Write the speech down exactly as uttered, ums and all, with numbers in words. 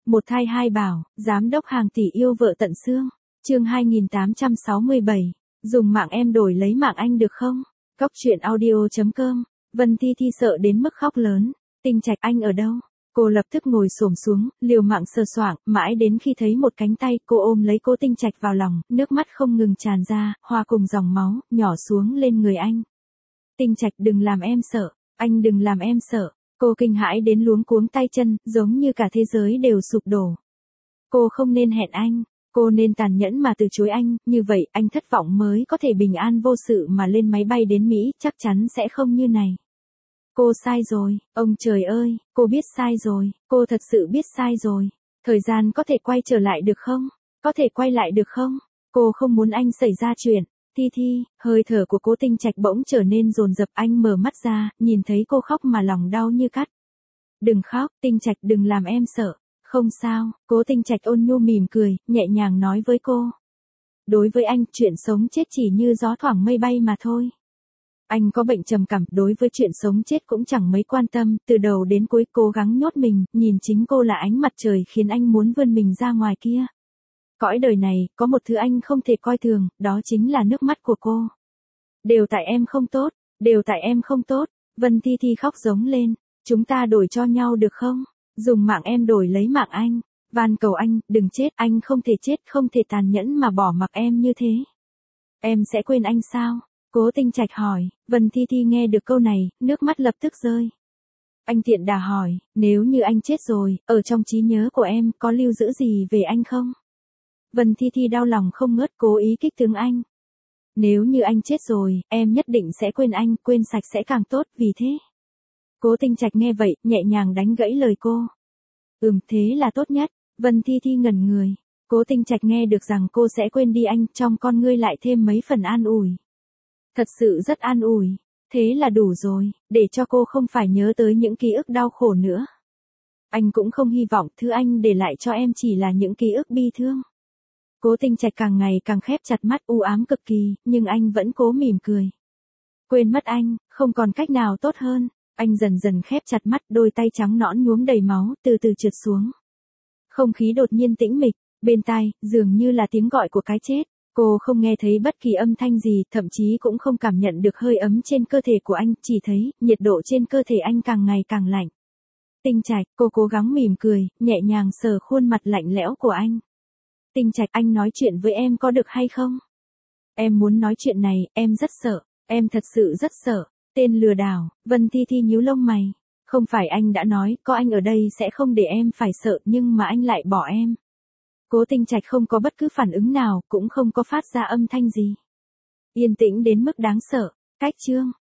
Một thai hai bảo, giám đốc hàng tỷ yêu vợ tận xương. Chương hai nghìn tám trăm sáu mươi bảy. Dùng mạng em đổi lấy mạng anh được không? Góc truyện audio chấm com. Vân Thi Thi sợ đến mức khóc lớn. Tinh Trạch, anh ở đâu? Cô lập tức ngồi xổm xuống, liều mạng sờ soạng, mãi đến khi thấy một cánh tay, cô ôm lấy Cố Tinh Trạch vào lòng, nước mắt không ngừng tràn ra, hòa cùng dòng máu, nhỏ xuống lên người anh. Tinh Trạch, đừng làm em sợ, anh đừng làm em sợ. Cô kinh hãi đến luống cuống tay chân, giống như cả thế giới đều sụp đổ. Cô không nên hẹn anh, cô nên tàn nhẫn mà từ chối anh, như vậy anh thất vọng mới có thể bình an vô sự mà lên máy bay đến Mỹ, chắc chắn sẽ không như này. Cô sai rồi, ông trời ơi, cô biết sai rồi, cô thật sự biết sai rồi. Thời gian có thể quay trở lại được không? Có thể quay lại được không? Cô không muốn anh xảy ra chuyện. Thi Thi, hơi thở của Cố Tinh Trạch bỗng trở nên dồn dập, anh mở mắt ra, nhìn thấy cô khóc mà lòng đau như cắt. Đừng khóc, Tinh Trạch, đừng làm em sợ. Không sao, Cố Tinh Trạch ôn nhu mỉm cười, nhẹ nhàng nói với cô. Đối với anh, chuyện sống chết chỉ như gió thoảng mây bay mà thôi. Anh có bệnh trầm cảm, đối với chuyện sống chết cũng chẳng mấy quan tâm, từ đầu đến cuối cố gắng nhốt mình, nhìn chính cô là ánh mặt trời khiến anh muốn vươn mình ra ngoài kia. Cõi đời này, có một thứ anh không thể coi thường, đó chính là nước mắt của cô. Đều tại em không tốt, đều tại em không tốt. Vân Thi Thi khóc giống lên, chúng ta đổi cho nhau được không? Dùng mạng em đổi lấy mạng anh. Van cầu anh, đừng chết, anh không thể chết, không thể tàn nhẫn mà bỏ mặc em như thế. Em sẽ quên anh sao? Cố Tinh Trạch hỏi. Vân Thi Thi nghe được câu này, nước mắt lập tức rơi. Anh tiện đà hỏi, nếu như anh chết rồi, ở trong trí nhớ của em có lưu giữ gì về anh không? Vân Thi Thi đau lòng không ngớt, cố ý kích tướng anh. Nếu như anh chết rồi, em nhất định sẽ quên anh, quên sạch sẽ càng tốt, vì thế. Cố Tinh Trạch nghe vậy, nhẹ nhàng đánh gãy lời cô. Ừm, thế là tốt nhất. Vân Thi Thi ngẩn người. Cố Tinh Trạch nghe được rằng cô sẽ quên đi anh, trong con ngươi lại thêm mấy phần an ủi. Thật sự rất an ủi. Thế là đủ rồi, để cho cô không phải nhớ tới những ký ức đau khổ nữa. Anh cũng không hy vọng thứ anh để lại cho em chỉ là những ký ức bi thương. Cố Tinh Trạch càng ngày càng khép chặt mắt, u ám cực kỳ, nhưng anh vẫn cố mỉm cười. Quên mất anh, không còn cách nào tốt hơn. Anh dần dần khép chặt mắt, đôi tay trắng nõn nhuốm đầy máu, từ từ trượt xuống. Không khí đột nhiên tĩnh mịch, bên tai, dường như là tiếng gọi của cái chết. Cô không nghe thấy bất kỳ âm thanh gì, thậm chí cũng không cảm nhận được hơi ấm trên cơ thể của anh, chỉ thấy, nhiệt độ trên cơ thể anh càng ngày càng lạnh. Tinh Trạch, cô cố gắng mỉm cười, nhẹ nhàng sờ khuôn mặt lạnh lẽo của anh. Tinh Trạch, anh nói chuyện với em có được hay không? Em muốn nói chuyện này, em rất sợ, em thật sự rất sợ. Tên lừa đảo. Vân Thi Thi nhíu lông mày. Không phải anh đã nói, có anh ở đây sẽ không để em phải sợ, nhưng mà anh lại bỏ em. Cố Tinh Trạch không có bất cứ phản ứng nào, cũng không có phát ra âm thanh gì. Yên tĩnh đến mức đáng sợ. Cách chương.